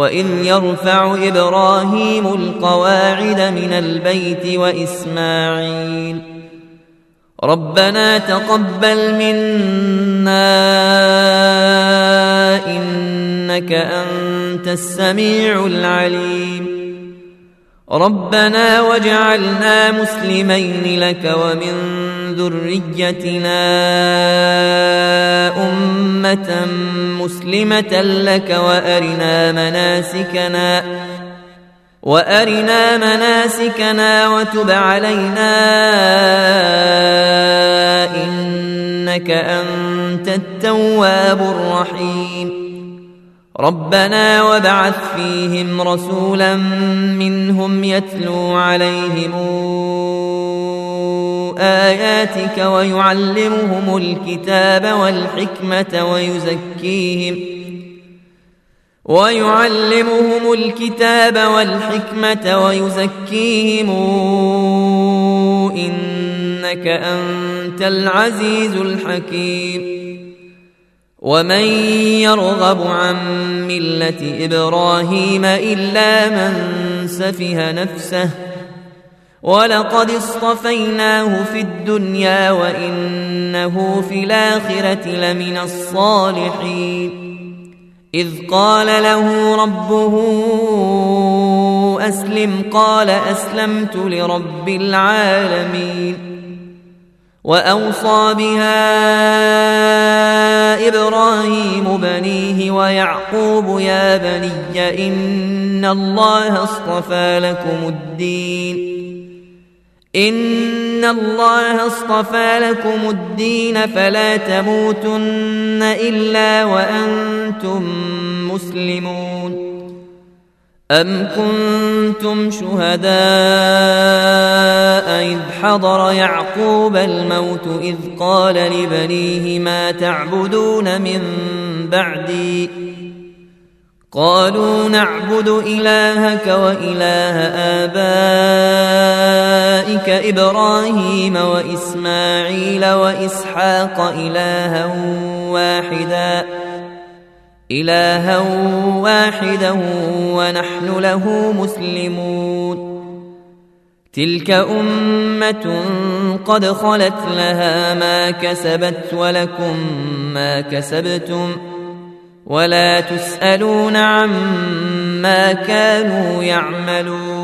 وإذ يرفع إبراهيم القواعد من البيت وإسماعيل ربنا تقبل منا إنك أنت السميع العليم ربنا واجعلنا مسلمين لك ومن ذريتنا أمة مسلمة لك وأرنا مناسكنا وتب علينا إنك أنت التواب الرحيم ربنا وابعث فيهم رسولا منهم يتلو عليهم آياتك ويعلمهم الكتاب والحكمة ويزكيهم إنك أنت العزيز الحكيم ومن يرغب عن ملة إبراهيم إلا من سفه نفسه ولقد اصطفيناه في الدنيا وإنه في الآخرة لمن الصالحين إذ قال له ربه أسلم قال أسلمت لرب العالمين وأوصى بها إبراهيم بنيه ويعقوب يا بني إن الله اصطفى لكم الدين فلا تموتن إلا وأنتم مسلمون أم كنتم شهداء إذ حضر يعقوب الموت إذ قال لبنيه ما تعبدون من بعدي قالوا نعبد إلهك وإله آبائك إبراهيم وإسماعيل وإسحاق إلها واحدا ونحن له مسلمون تلك أمة قد خلت لها ما كسبت ولكم ما كسبتم ولا تسألون عما كانوا يعملون